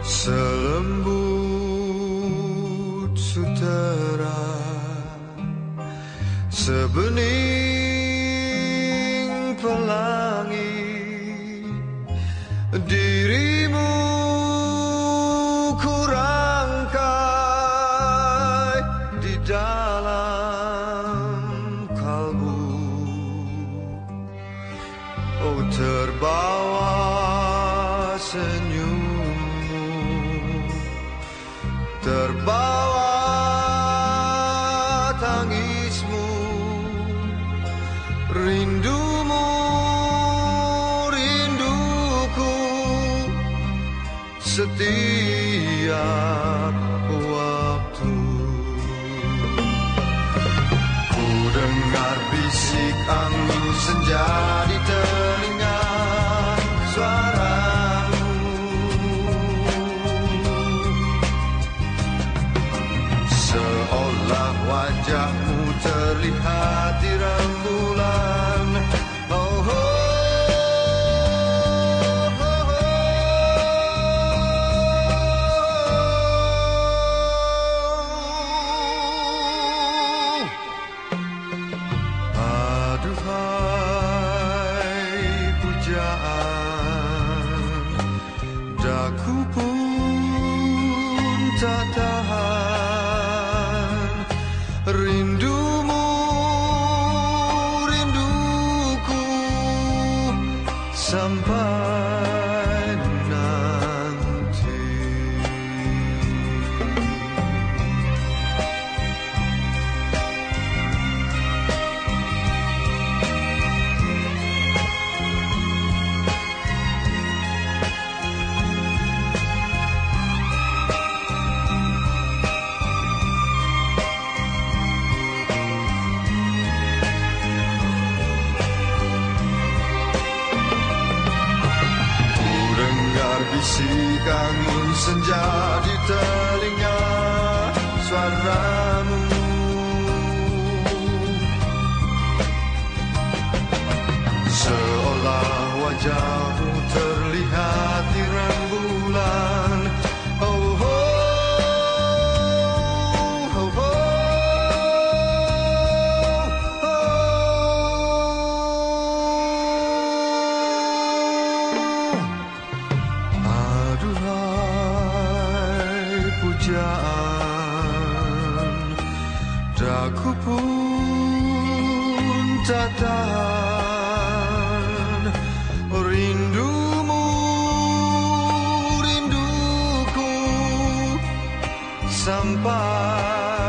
Selembut sutera, sebening pelangi, dirimu kurangkai di dalam kalbu. Oh, terbawa senyummu, terbawa tangismu, rindumu, rinduku, setiap waktu. Ku dengar bisik angin senja di telinga, suaramu seolah wajahmu terlihat di rembulan. Oh, oh, oh, oh. Aduhai pujaan, daku pun tak tahan, rindumu, rinduku, sampai nanti. Bisik angin senja di telinga, suaramu seolah wajahmu terlihat di rembulan. Oh, oh, oh, oh, aduhai pujaan, daku pun tak tahan, rindumu, rinduku, sampai